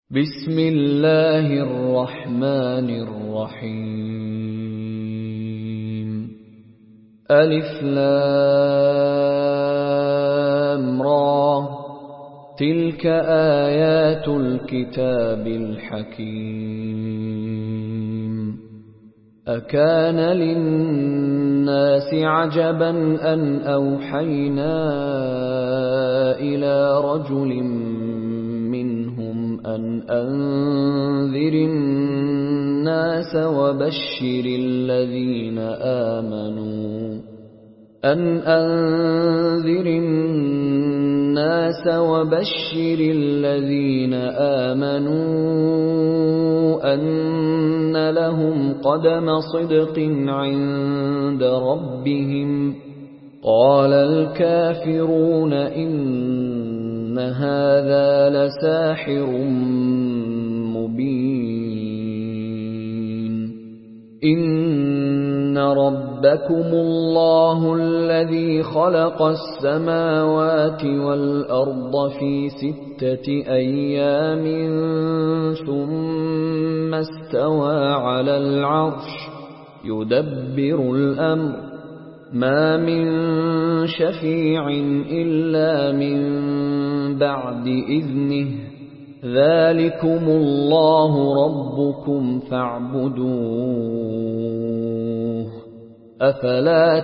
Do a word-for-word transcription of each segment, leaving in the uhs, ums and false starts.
بسم الله الرحمن الرحيم ألف لام را تلك آيات الكتاب الحكيم أكان للناس عجبا أن أوحينا إلى رجل أن أنذر الناس وبشر الذين آمنوا أن أنذر الناس وبشر الذين آمنوا أن لهم قدم صدق عند ربهم قال الكافرون إن هذا لساحر مبين إن ربكم الله الذي خلق السماوات والأرض في ستة أيام ثم استوى على العرش يدبر الأمر ما من شفيع إلا من بعد إذنه ذلكم الله ربكم فاعبدوه أفلا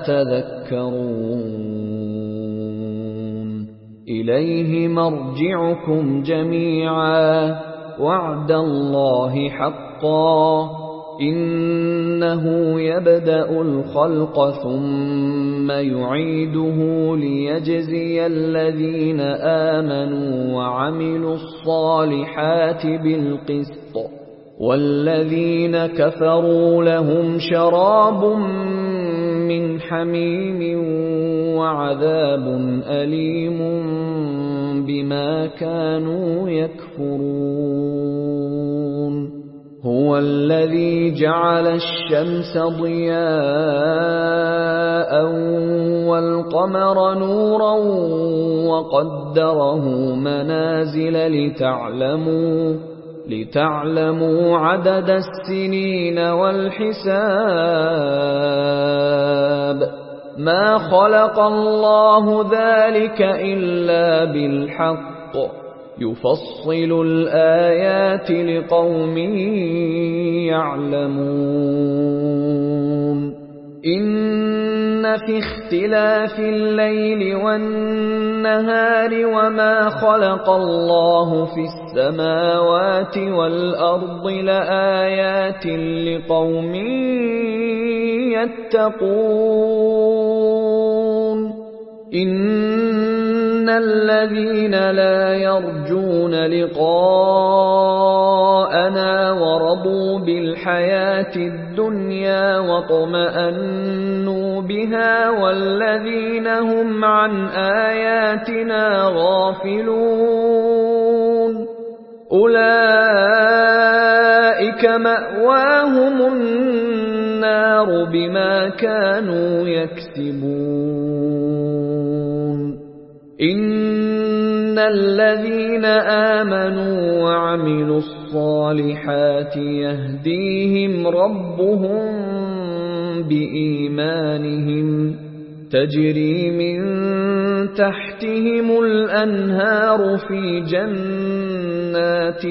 تذكرون إليه مرجعكم جميعا وعد الله حقا إنه يبدأ الخلق ثم يعيده ليجزي الذين آمنوا وعملوا الصالحات بالقسط والذين كفروا لهم شراب من حميم وعذاب أليم بما كانوا يكفرون هو الذي جعل الشمس ضياء والقمر نورا وقدره منازل لتعلموا لتعلموا عدد السنين والحساب ما خلق الله ذلك إلا بالحق يفصل الآيات لقوم يعلمون إن في اختلاف الليل والنهار وما خلق الله في السماوات والأرض لآيات لقوم يتقون إن الذين لا يرجون لقاءنا ورضوا بالحياة الدنيا واطمأنوا بها والذين هم عن آياتنا غافلون أولئك مأواهم النار بما كانوا يكسبون إن الذين آمنوا وعملوا الصالحات يهديهم ربهم بإيمانهم تجري من تحتهم الأنهار في جنات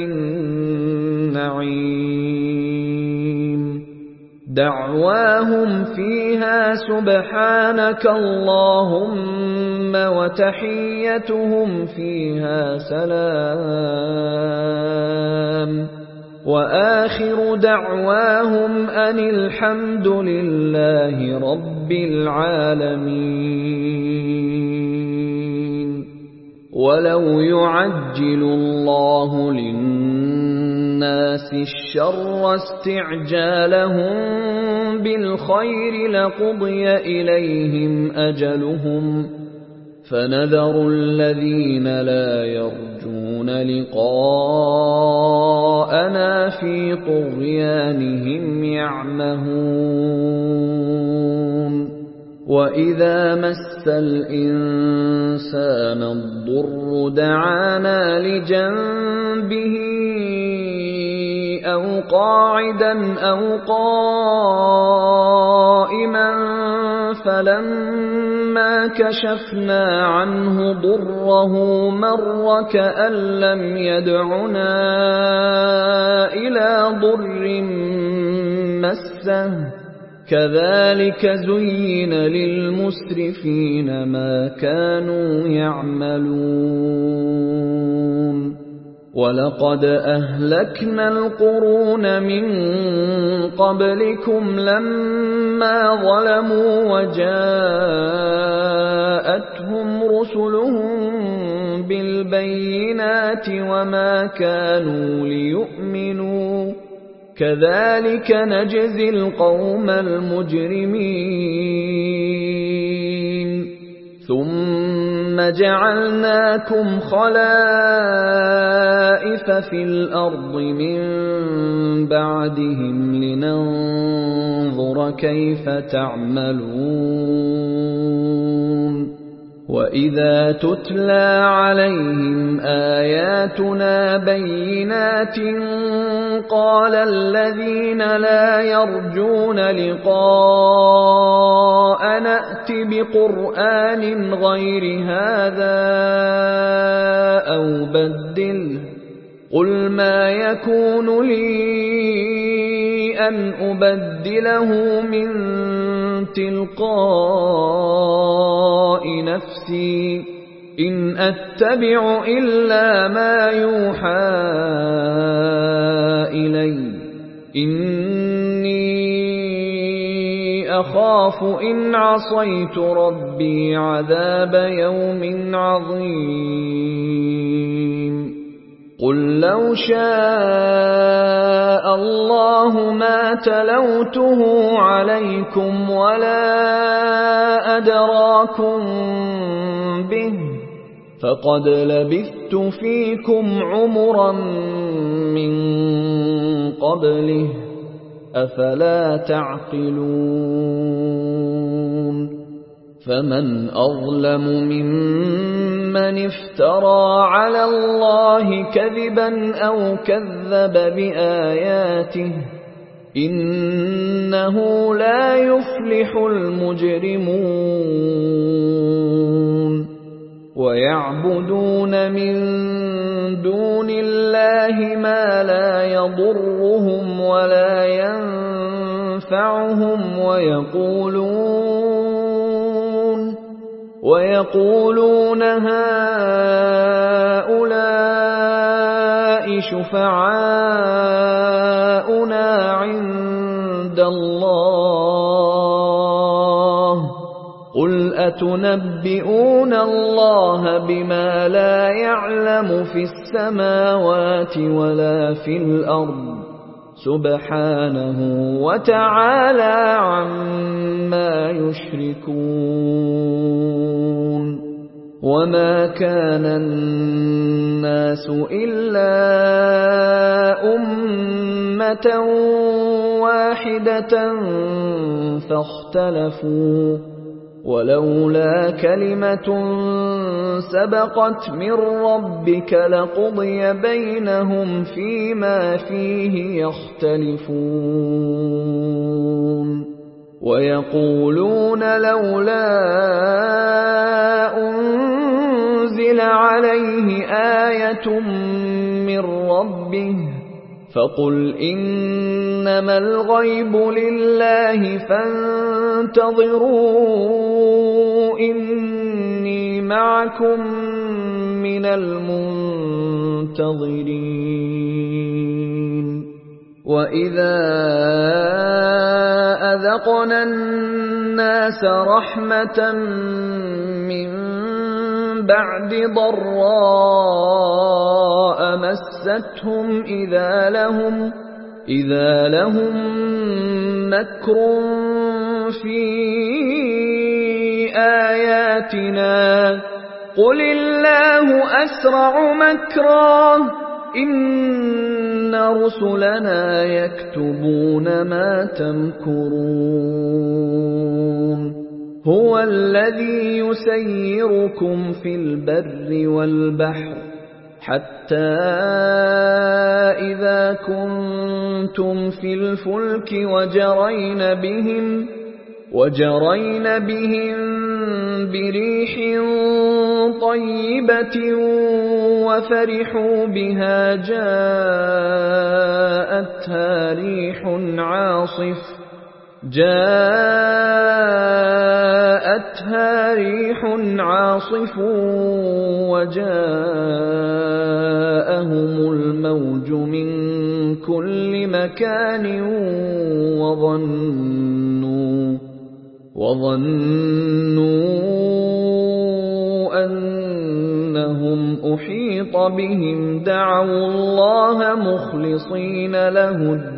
النعيم دعواهم فيها سبحانك اللهم وتحيتهم فيها سلام وآخر دعواهم أن الحمد لله رب العالمين ولو يعجل الله للناس الشر استعجالهم بالخير لقضي إليهم أجلهم فنذر الذين لا يرجون لقاءنا في طغيانهم يعمهون وَإِذَا مَسَّ الْإِنسَانَ الضُّرُّ دَعَانَا لِجَنبِهِ أو قاعدا أو قائما فلما كشفنا عنه ضره مر كأن لم يدعنا إلى ضر مسه كذلك زين للمسرفين ما كانوا يعملون ولقد أهلكنا القرون من قبلكم لما ظلموا وجاءتهم رسلهم بالبينات وما كانوا ليؤمنوا كذلك نجزي القوم المجرمين ثم جعلناكم خلائف في الأرض من بعدهم لننظر كيف تعملون وإذا تتلى عليهم آياتنا بينات قال الذين لا يرجون لقاء نأت بقرآن غير هذا أو بدله قل ما يكون لي أن أبدله من تلقاء نفسي إن أتبع إلا ما يوحى إلي إني أخاف إن عصيت ربي عذاب يوم عظيم قل لو شاء الله ما تلوته عليكم ولا أدراكم به فقد لبثت فيكم عمرا من قبله أفلا تعقلون فمن أظلم ممن افترى على الله كذبا أو كذب بآياته إنه لا يفلح المجرمون ويعبدون من دون الله ما لا يضرهم ولا ينفعهم ويقولون ويقولون هؤلاء شفعاؤنا عند الله قل أتنبئون الله بما لا يعلم في السماوات ولا في الأرض سبحانه وتعالى عما يشركون وما كان الناس إلا أمة واحدة فاختلفوا ولولا كلمة سبقت من ربك لقضي بينهم فيما فيه يختلفون ويقولون لولا أنزل عليه آية من ربه فقل إنما الغيب لله فانتظروا إني معكم من المنتظرين وإذا أذقنا الناس رحمة من بعد ضراء مستهم إذا لهم إذا لهم مكر في آياتنا قل الله أسرع مكرا إن رسلنا يكتبون ما تمكرون هو الذي يسيركم في البر والبحر حتى إذا كنتم في الفلك وجرين بهم وجرين بهم بريح طيبة وفرحوا بها جاءتها ريح عاصف جاءتها ريح عاصف وجاءهم الموج من كل مكان وظنوا وظنوا أنهم أحيط بهم دعوا الله مخلصين له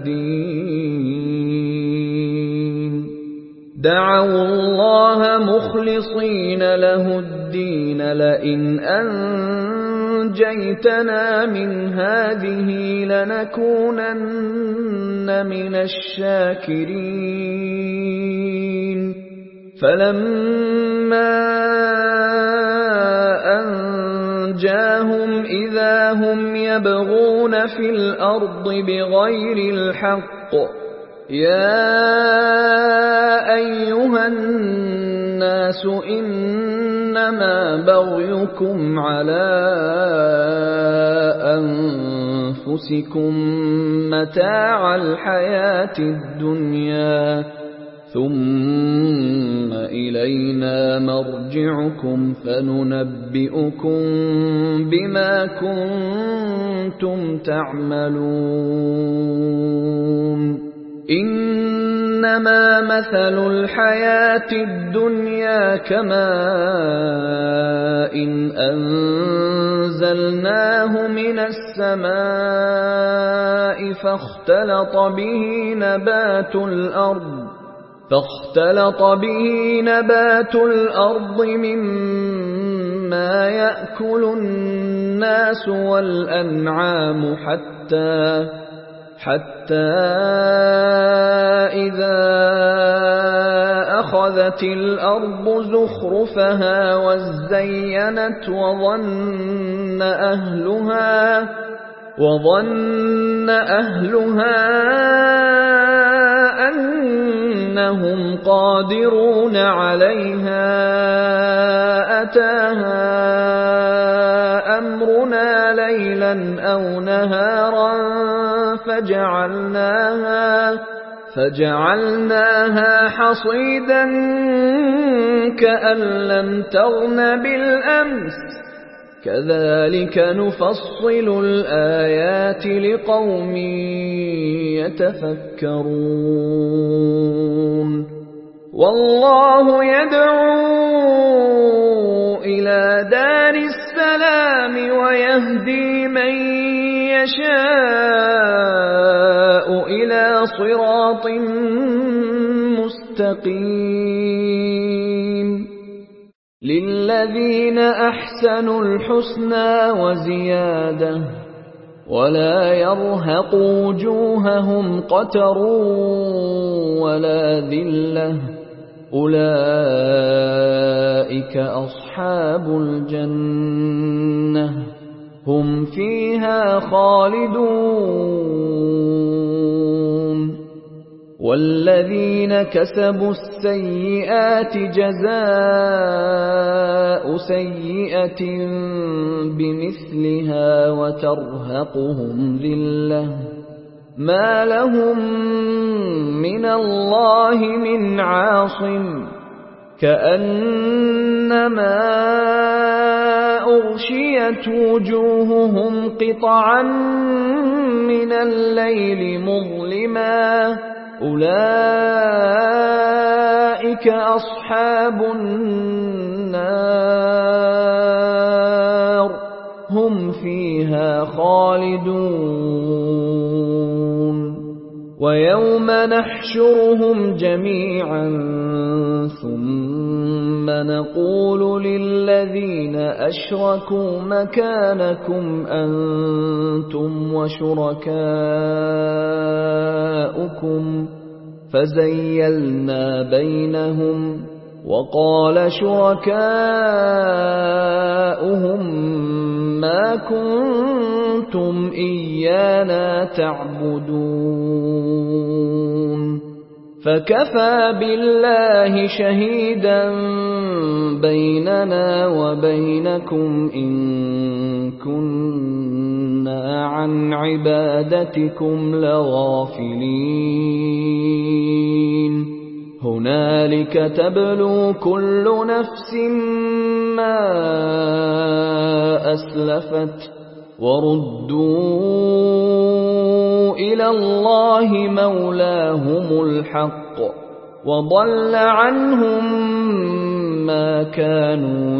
الدين دعوا الله مخلصين له الدين لئن أنجيتنا من هذه لنكونن من الشاكرين فلما أنجاهم إذا هم يبغون في الأرض بغير الحق يا أيها الناس إنما بغيكم على أنفسكم متاع الحياة الدنيا ثم إلينا مرجعكم فننبئكم بما كنتم تعملون إنما مثل الحياة الدنيا كماء إن أنزلناه من السماء فاختلط به نبات الأرض فاختلط به نبات الأرض مما يأكل الناس والأنعام حتى حتى إذا أخذت الأرض زخرفها وزينت وظن أهلها وظن أهلها أنهم قادرون عليها أتاها أمرنا ليلا أو نهارا فجعلناها فجعلناها حصيدا كأن لم تغن بالأمس كذلك نفصل الآيات لقوم يتفكرون والله يدعو إلى دار السلام ويهدي من يشاء إلى صراط مستقيم للذين أحسنوا الحسنى وزيادة ولا يرهق وجوههم قتر ولا ذلة أولئك أصحاب الجنة هم فيها خالدون والذين كسبوا السيئات جزاء سيئة بمثلها وترهقهم ذلة ما لهم من الله من عاصم كأنما أغشيت وجوههم قطعا من الليل مظلما أولئك أصحاب النار هم فيها خالدون ويوم نحشرهم جميعا ثم نقول للذين أشركوا مكانكم أنتم وشركاؤكم فزيلنا بينهم وقال شركاؤهم ما كنتم إيانا تعبدون فكفى بالله شهيدا بيننا وبينكم إن كنا عن عبادتكم لغافلين هنالك تبلو كل نفس ما أسلفت وردوا إلى الله مولاهم الحق وضل عنهم ما كانوا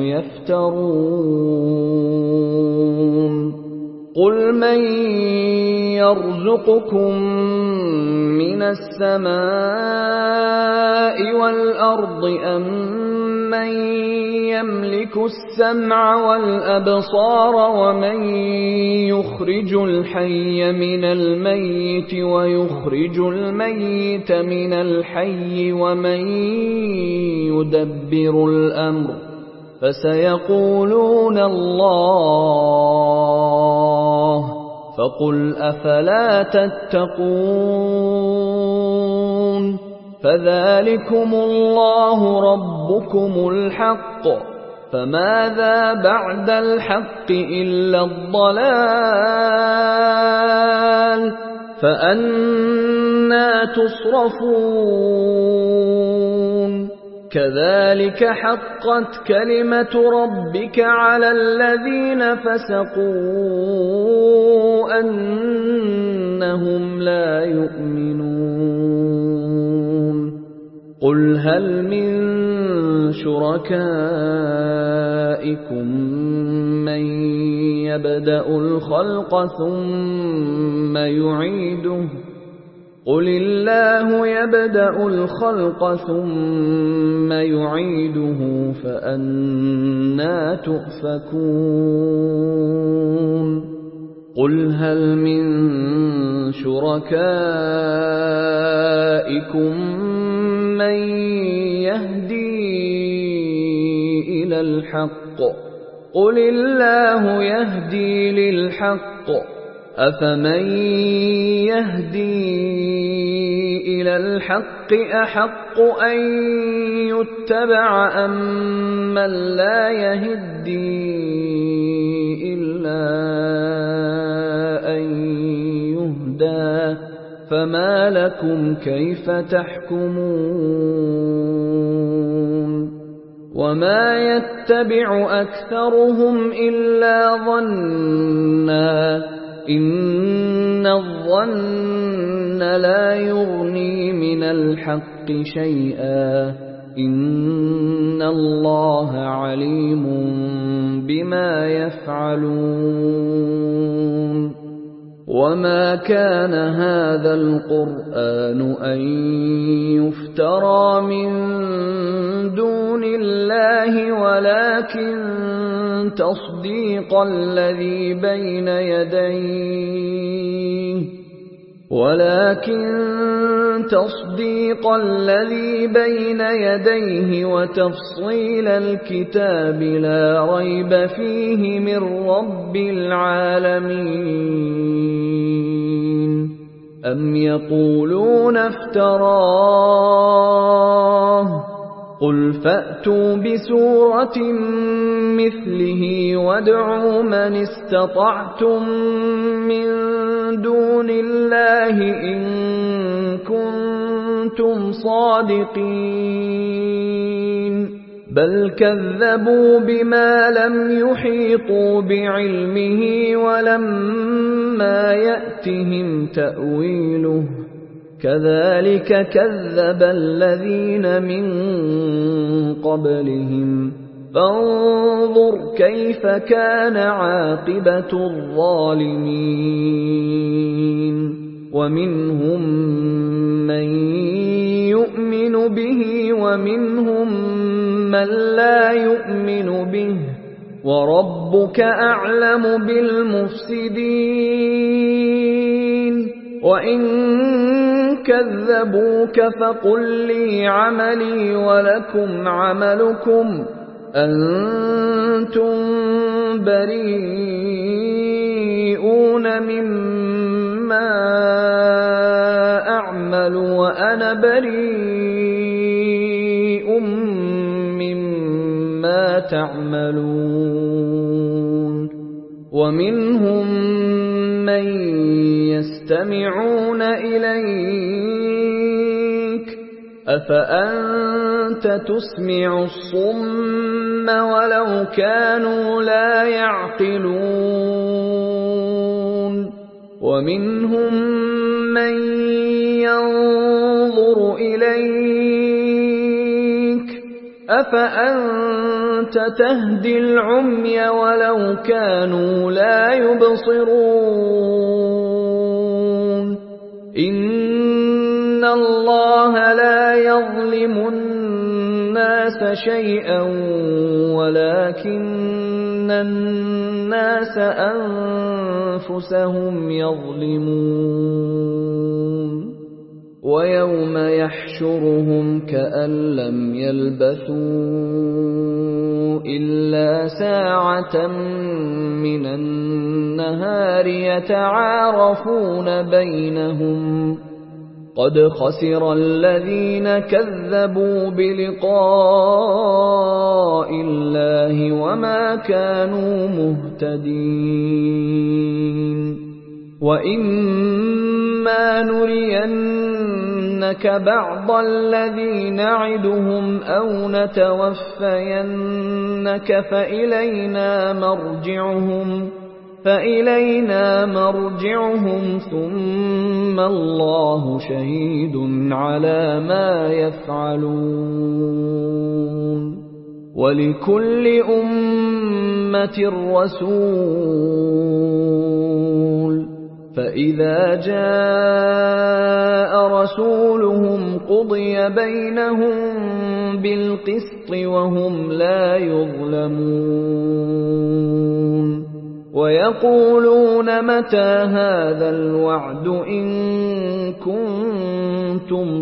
يفترون قل من يرزقكم من السماء والأرض أم من يملك السمع والأبصار ومن يخرج الحي من الميت ويخرج الميت من الحي ومن يدبر الأمر فسيقولون الله فقل أفلا تتقون فذلكم الله ربكم الحق فماذا بعد الحق إلا الضلال فأنى تصرفون كذلك حقت كلمة ربك على الذين فسقوا أنهم لا يؤمنون قل هل من شركائكم من يبدأ الخلق ثم يعيده قل الله يبدأ الخلق ثم يعيده فأنى تؤفكون قل هل من شركائكم من يهدي إلى الحق قل الله يهدي للحق أفمن يهدي إلى الحق أحق أن يتبع أم من لا يهدي إلا أن يهدى فما لكم كيف تحكمون وما يتبع أكثرهم إلا ظنًّا إن الظن لا يغني من الحق شيئا إن الله عليم بما يفعلون وما كان هذا القرآن أن يفترى من دون الله ولكن تصديق الذي بين يديه ولكن تصديق الذي بين يديه وتفصيل الكتاب لا ريب فيه من رب العالمين أم يقولون افتراه قل فأتوا بسورة مثله وادعوا من استطعتم من دون الله إن كنتم صادقين بل كذبوا بما لم يحيطوا بعلمه ولما يأتهم تأويله كذلك كذب الذين من قبلهم فانظر كيف كان عاقبة الظالمين ومنهم من يؤمن به ومنهم من لا يؤمن به وربك أعلم بالمفسدين وإن كذبوك فقل لي عملي ولكم عملكم أنتم بريئون مما أعمل وأنا بريء مما تعملون ومنهم من يستمعون إليك أفأنت تسمع الصم ولو كانوا لا يعقلون ومنهم من ينظر إليك أفأنت تهدي العمي ولو كانوا لا يبصرون إن الله لا يظلم الناس شيئا ولكن الناس أنفسهم يظلمون ويوم يحشرهم كأن لم يلبثوا إلا ساعة من النهار يتعارفون بينهم قد خسر الذين كذبوا بلقاء الله وما كانوا مهتدين وإما نرينك بعض الذي نعدهم أو نتوفينك فإلينا مرجعهم فإلينا مرجعهم ثم الله شهيد على ما يفعلون ولكل أمة رسول فإذا جاء رسولهم قضي بينهم بالقسط وهم لا يظلمون ويقولون متى هذا الوعد إن كنتم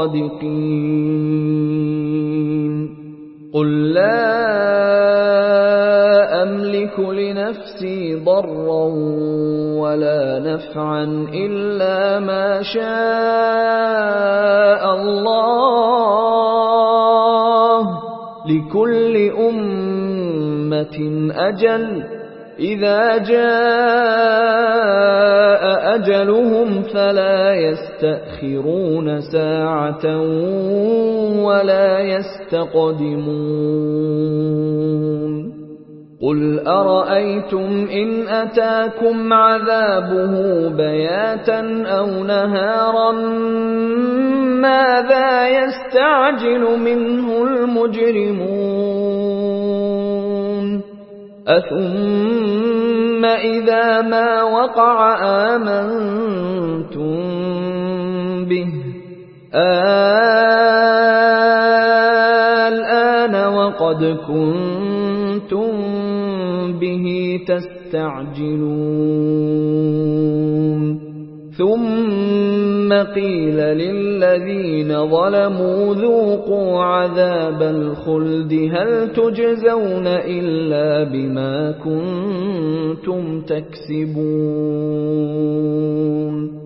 صادقين قل لا أملك لنفسي ضرا ولا نفعا إلا ما شاء الله لكل أمة أجل إذا جاء أجلهم فلا يستأخرون ساعة ولا يستقدمون قل أرأيتم إن أتاكم عذابه بياتا أو نهارا ماذا يستعجل منه المجرمون أثم إذا ما وقع آمنتم به الآن وقد كنتم به تستعجلون ثم قيل للذين ظلموا ذوقوا عذاب الخلد هل تجزون إلا بما كنتم تكسبون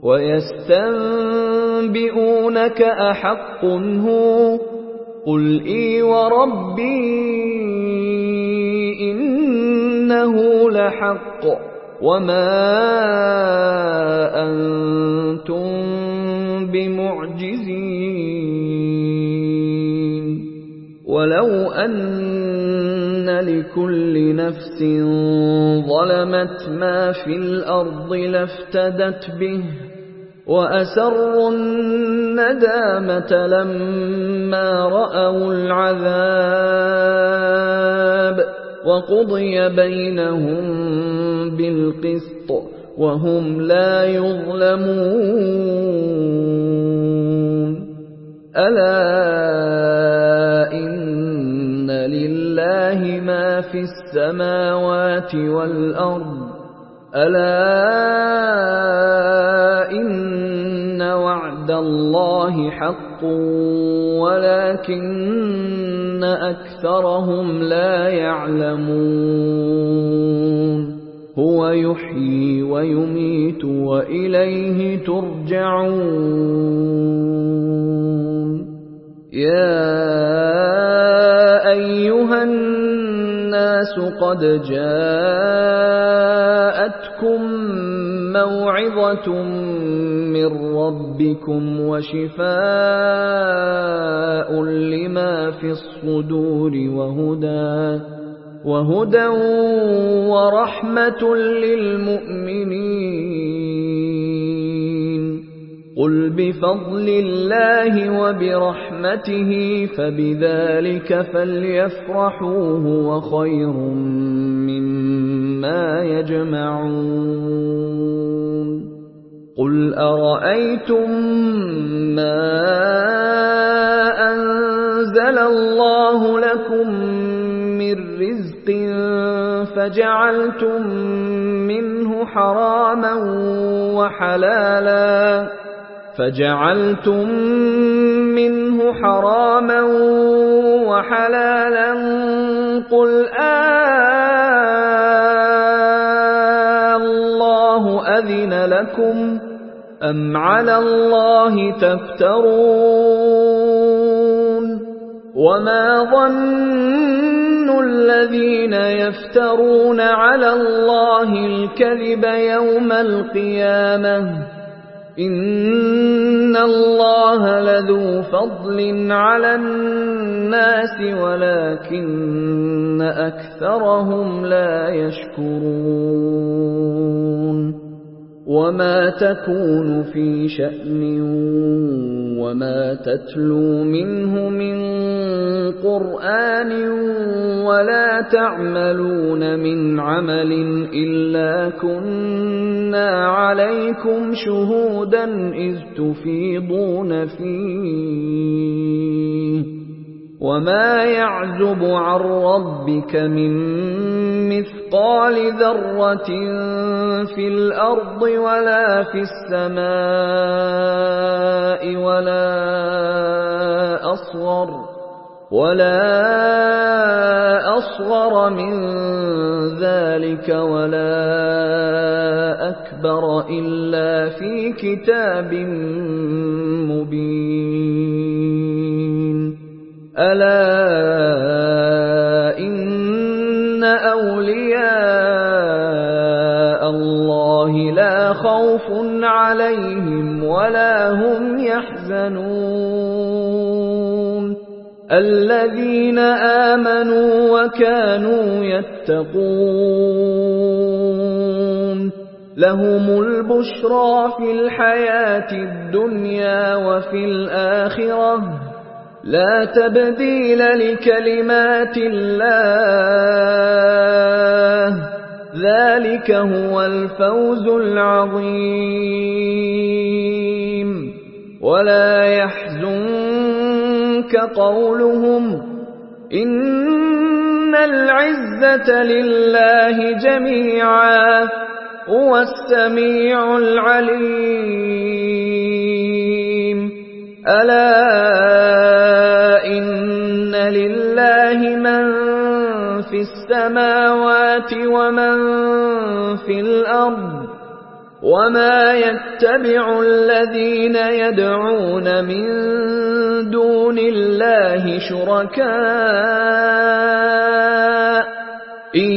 ويستنبئونك أحق هو قل إي وربي إنه لحق وما أنتم بمعجزين ولو أن لكل نفس ظلمت ما في الأرض لافتدت به وأسروا الندامة لما رأوا العذاب وقضي بينهم بالقسط وهم لا يظلمون ألا إن لله ما في السماوات والأرض ألا إن وعد وعد الله حق ولكن أكثرهم لا يعلمون هو يحيي ويميت وإليه ترجعون يا أيها الناس قد جاءتكم موعظة من ربكم وشفاء لما في الصدور وهدى وهدى ورحمة للمؤمنين قل بفضل الله وبرحمته فبذلك فليفرحوا هو خير مما يجمعون قل أرأيتم ما أنزل الله لكم من رزق فجعلتم منه حراما وحلالا فجعلتم منه حراما وحلالا قل آه الله أذن لكم أم على الله تفترون وما ظن الذين يفترون على الله الكذب يوم القيامة إن الله لذو فضل على الناس ولكن أكثرهم لا يشكرون وما تكون في شأن وما تتلو منه من قرآن ولا تعملون من عمل إلا كنا عليكم شهودا إذ تفيضون فيه وما يعزب عن ربك من مثقال ذرة في الأرض ولا في السماء ولا أصغر ولا أصغر من ذلك ولا أكبر إلا في كتاب مبين ألا إن أولياء الله لا خوف عليهم ولا هم يحزنون الذين آمنوا وكانوا يتقون لهم البشرى في الحياة الدنيا وفي الآخرة لا تبديل لكلمات الله ذلك هو الفوز العظيم ولا يحزنك قولهم إن العزة لله جميعا هو السميع العليم ألا إن لله من في السماوات ومن في الأرض وما يتبع الذين يدعون من دون الله شركاء إن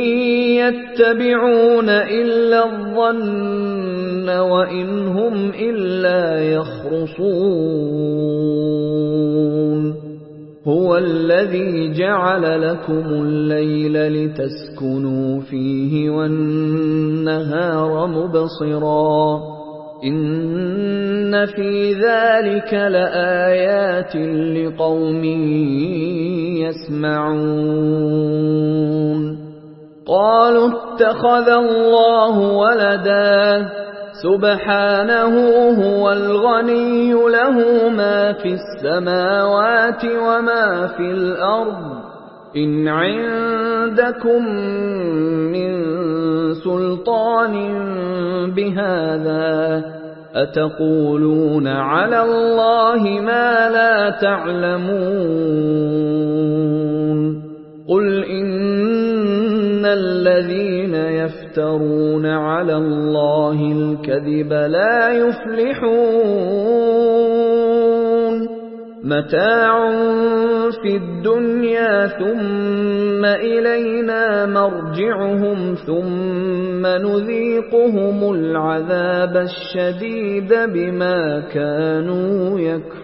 يتبعون إلا الظن وإن هم إلا يخرصون هو الذي جعل لكم الليل لتسكنوا فيه والنهار مبصرا إن في ذلك لآيات لقوم يسمعون قالوا اتخذ الله ولدا سبحانه هو الغني له ما في السماوات وما في الأرض إن عندكم من سلطان بهذا أتقولون على الله ما لا تعلمون قل إن الذين يفترون على الله الكذب لا يفلحون متاع في الدنيا ثم إلينا مرجعهم ثم نذيقهم العذاب الشديد بما كانوا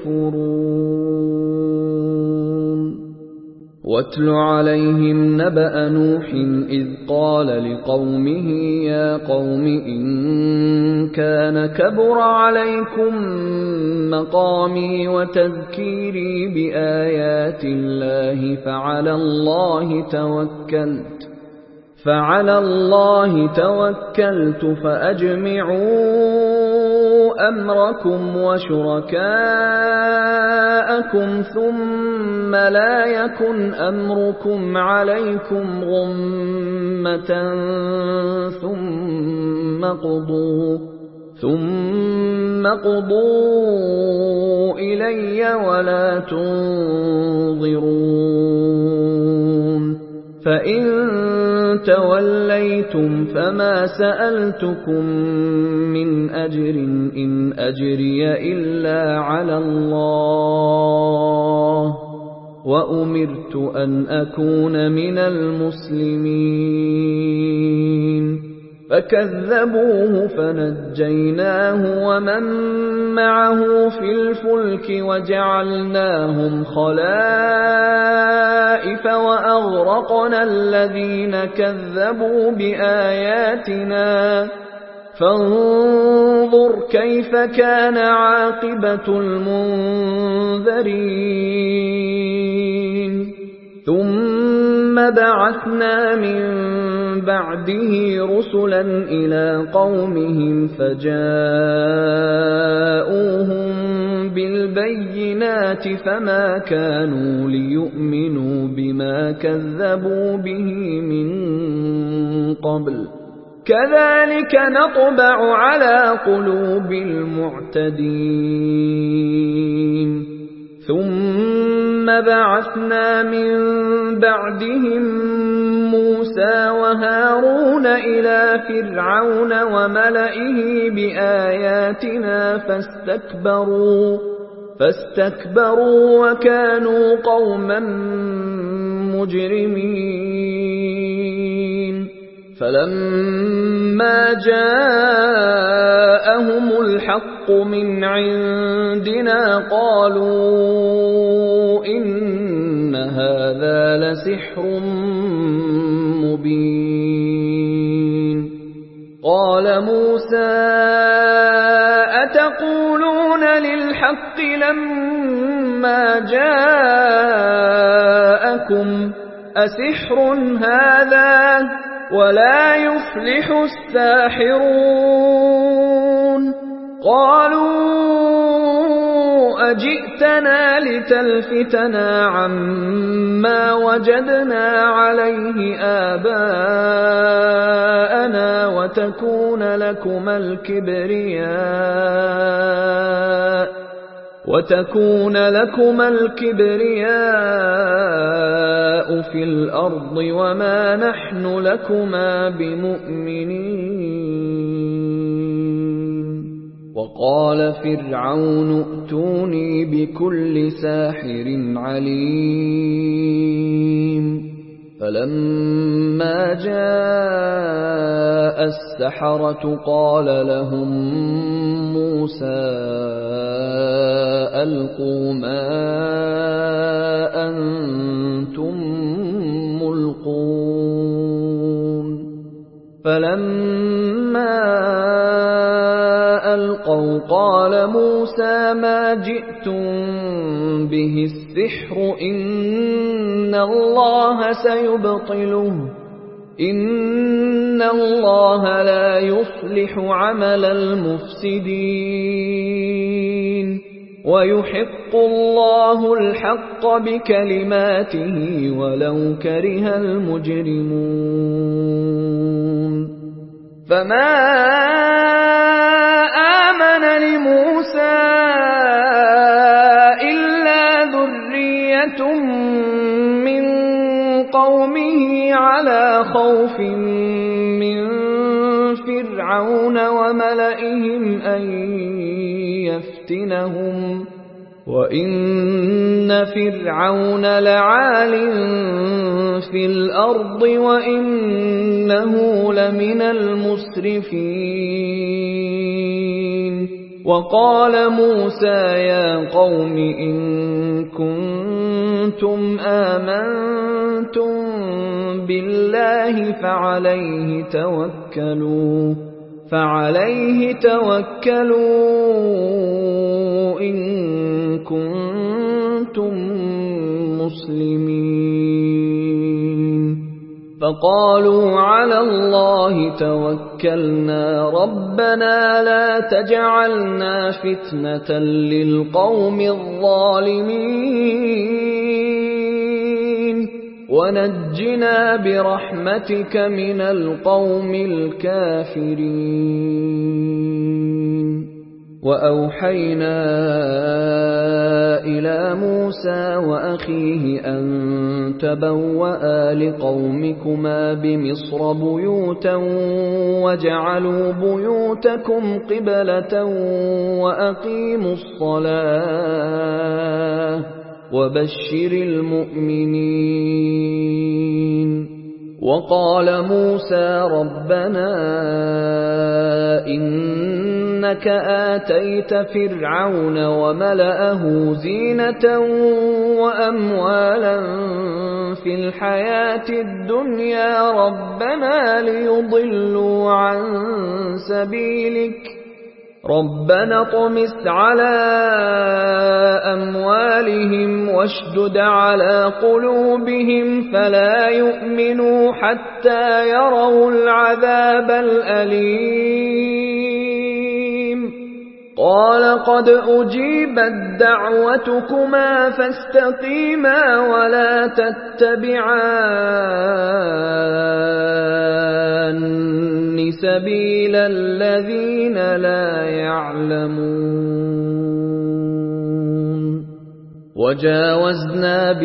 يكفرون واتل عليهم نبأ نوح إذ قال لقومه يا قوم إن كان كبر عليكم مقامي وتذكيري بآيات الله فعلى الله توكلت فعلى الله توكلت فأجمعوا أمركم وشركاءكم ثم لا يكن أمركم عليكم غمة ثم قضوا ثم قضوا إلي ولا تنظرون فإن توليتم فما سألتكم من أجر إن أجري إلا على الله وأمرت أن أكون من المسلمين فكذبوه فنجيناه ومن معه في الفلك وجعلناهم خلائف وأغرقنا الذين كذبوا بآياتنا فانظر كيف كان عاقبة المنذرين ثم بعثنا من بعده رسلا إلى قومهم فجاءوهم بالبينات فما كانوا ليؤمنوا بما كذبوا به من قبل كذلك نطبع على قلوب المعتدين ثم بعثنا من بعدهم موسى وهارون إلى فرعون وملئه بآياتنا فاستكبروا فاستكبروا وكانوا قوما مجرمين فلما جاءهم الحق من عندنا قالوا إن هذا لسحر مبين قال موسى أتقولون للحق لما جاءكم أسحر هذا ولا يفلح الساحرون قالوا أجئتنا لتلفتنا عما وجدنا عليه آباءنا وتكون لكما الكبرياء وتكون لكما الكبرياء في الأرض وما نحن لكما بمؤمنين وقال فرعون ائتوني بكل ساحر عليم فلما جاء السحرة قال لهم موسى ألقوا ما أنتم ملقون فلما ألقوا قال موسى ما جئتم به السحر إن الله سيبطله إن الله لا يصلح عمل المفسدين ويحق الله الحق بكلماته ولو كره المجرمون فما آمن لموسى إلا ذرية من قومه على خوف من فرعون وملئهم أن يفتنهم وإن فرعون لعال في الأرض وإنه لمن المسرفين وقال موسى يا قوم إن كنتم آمنتم بالله فعليه توكلوا فعليه توكلوا إن كنتم مسلمين فقالوا على الله توكلنا ربنا لا تجعلنا فتنة للقوم الظالمين ونجنا برحمتك من القوم الكافرين وأوحينا إلى موسى وأخيه أن تبوأ لقومكما بمصر بيوتا واجعلوا بيوتكم قبلة وأقيموا الصلاة وبشر المؤمنين وقال موسى ربنا إنك آتيت فرعون وملأه زينة وأموالا في الحياة الدنيا ربنا ليضلوا عن سبيلك ربنا اطمس على أموالهم واشدد على قلوبهم فلا يؤمنوا حتى يروا العذاب الأليم قال قد أجيبت دعوتكما فاستقيما ولا تتبعان سبيل الذين لا يعلمون وجاوزنا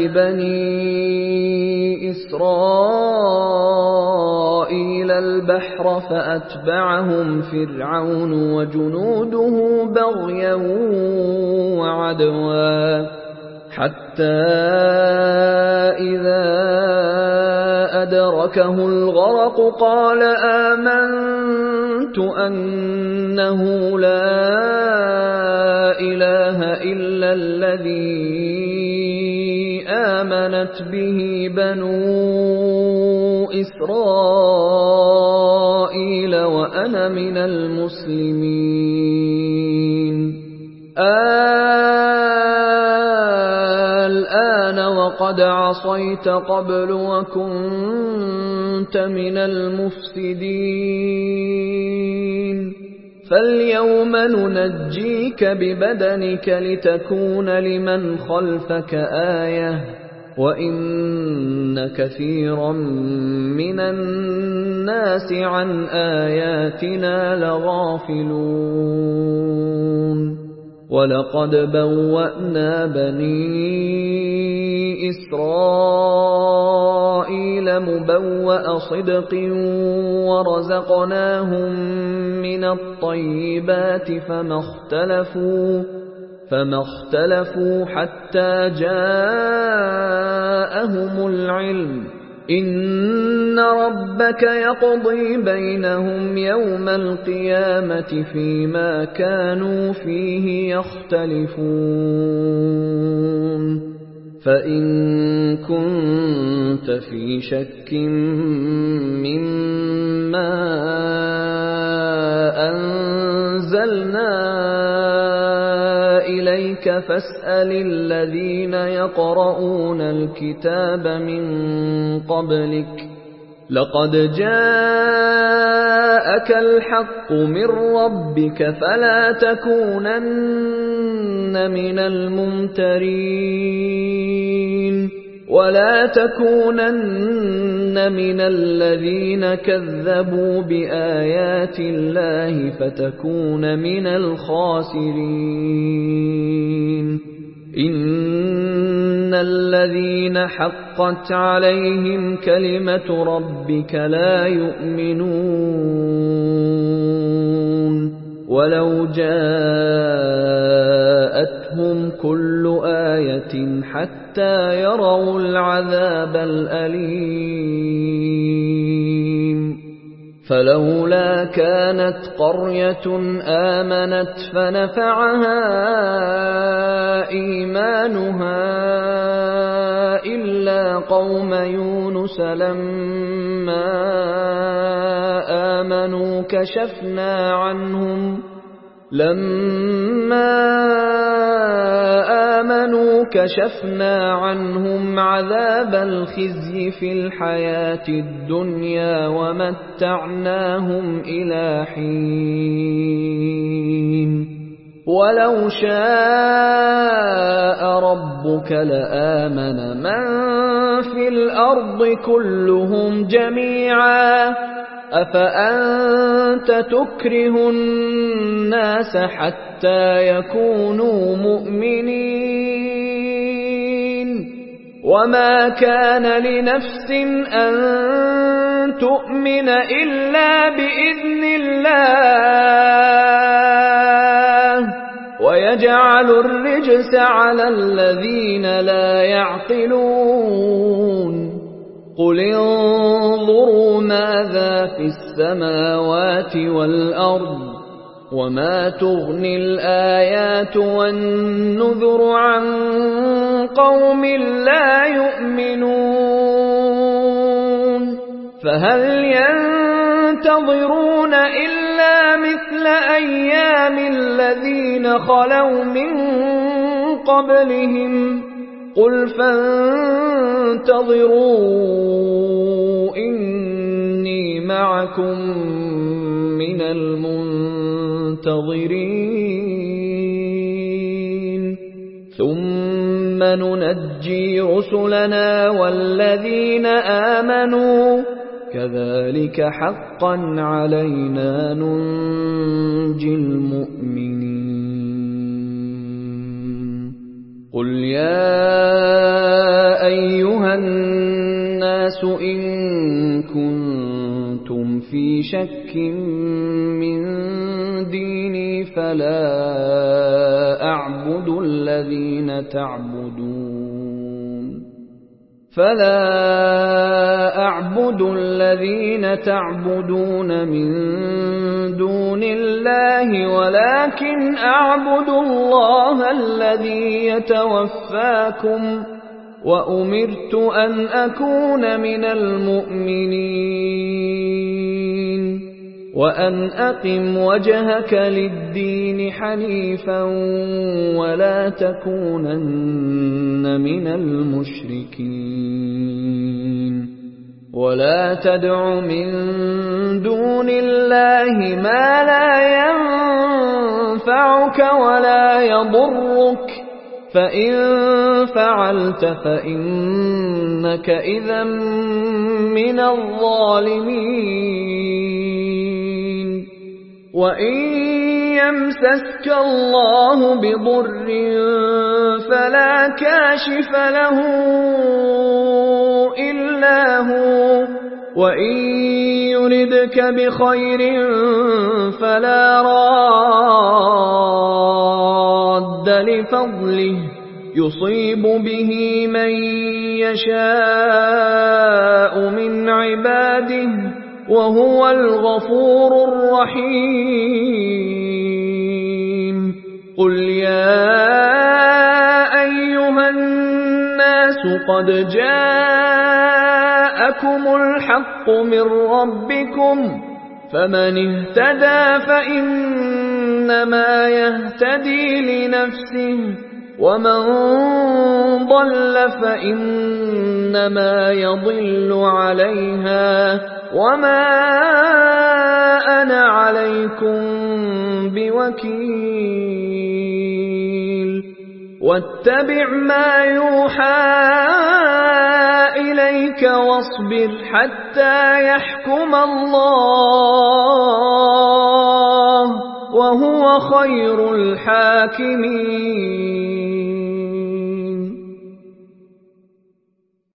ببني إسرائيل البحر فأتبعهم فرعون وجنوده بغيا وعدوا حتى إذا أدركه الغرق قال آمنت أنه لا إله إلا الذي آمنت به بنو إسرائيل وأنا من المسلمين الآن وقد عصيت قبل وكنت من المفسدين فاليوم ننجيك ببدنك لتكون لمن خلفك آية وإن كثيرا من الناس عن آياتنا لغافلون ولقد بوأنا بني إسرائيل مبوأ صدق ورزقناهم من الطيبات فما اختلفوا فما اختلفوا حتى جاءهم العلم إن ربك يقضي بينهم يوم القيامة فيما كانوا فيه يختلفون فإن كنت في شك مما أنزلنا إليك فاسأل الذين يقرؤون الكتاب من قبلك لقد جاءك الحق من ربك فلا تكونن من الممترين ولا تكونن من الذين كذبوا بآيات الله فتكون من الخاسرين إن الذين حقت عليهم كلمة ربك لا يؤمنون ولو جاءتهم كل آية حتى يروا العذاب الأليم فلولا كانت قرية آمنت فنفعها إيمانها إلا قوم يونس لما آمنوا كشفنا عنهم لما آمنوا كشفنا عنهم عذاب الخزي في الحياة الدنيا ومتعناهم إلى حين ولو شاء ربك لآمن من في الأرض كلهم جميعا أفأنت تكره الناس حتى يكونوا مؤمنين وما كان لنفس أن تؤمن إلا بإذن الله ويجعل الرجس على الذين لا يعقلون قل انظروا ماذا في السماوات والأرض وما تغني الآيات والنذر عن قوم لا يؤمنون فهل ينتظرون إلا مثل أيام الذين خلوا من قبلهم قل فانتظروا إني معكم من المنتظرين ثم ننجي رسلنا والذين آمنوا كذلك حقا علينا ننجي المؤمنين قل يا أيها الناس إن كنتم في شك من ديني فلا أعبد الذين تعبدون فلا أعبد الذين تعبدون من دون الله ولكن أعبد الله الذي يتوفاكم وأمرت أن أكون من المؤمنين وأن أقم وجهك للدين حنيفا ولا تكونن من المشركين ولا تدع من دون الله ما لا ينفعك ولا يضرك فإن فعلت فإنك إذا من الظالمين وإن يمسسك الله بضر فلا كاشف له إلا هو وإن يردك بخير فلا راد لفضله يصيب به من يشاء من عباده وهو الغفور الرحيم قل يا أيها الناس قد جاءكم الحق من ربكم فمن اهتدى فإنما يهتدي لنفسه ومن ضل فإنما يضل عليها وما أنا عليكم بوكيل واتبع ما يوحى إليك واصبر حتى يحكم الله وهو خير الحاكمين.